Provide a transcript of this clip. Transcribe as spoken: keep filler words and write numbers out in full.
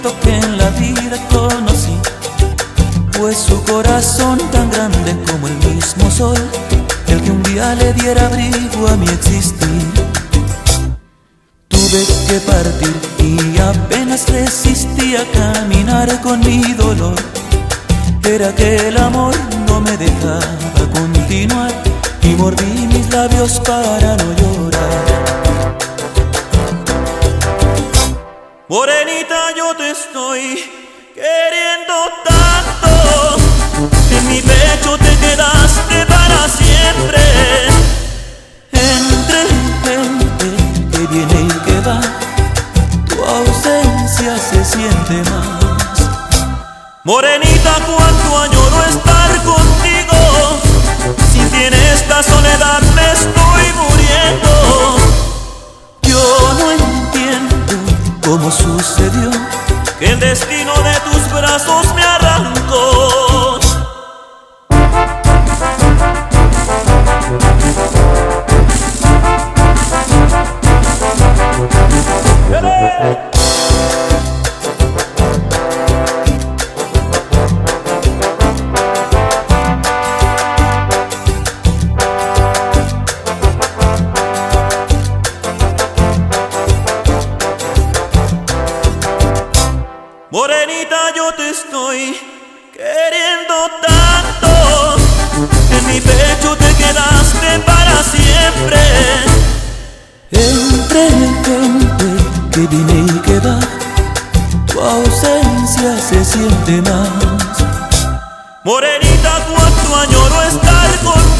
bonito que en la vida conocí, pues su corazón tan grande como el mismo sol, el que un día le diera abrigo a mi existir. Tuve que partir y apenas resistí a caminar con mi dolor. Era que el amor no me dejaba continuar y mordí mis labios para no llorar. Morenita, yo te estoy queriendo tanto, en mi pecho te quedaste para siempre. Entre gente que viene y que va, tu ausencia se siente más. Morenita, cuánto añoro estar contigo, sin ti en esta soledad me estoy muriendo. Yo no entiendo cómo sucedió que el destino de tus brazos me arrancó. Morenita, yo te estoy queriendo tanto, en mi pecho te quedaste para siempre. Entre gente que viene y que va, tu ausencia se siente más. Morenita, cuánto añoro estar contigo,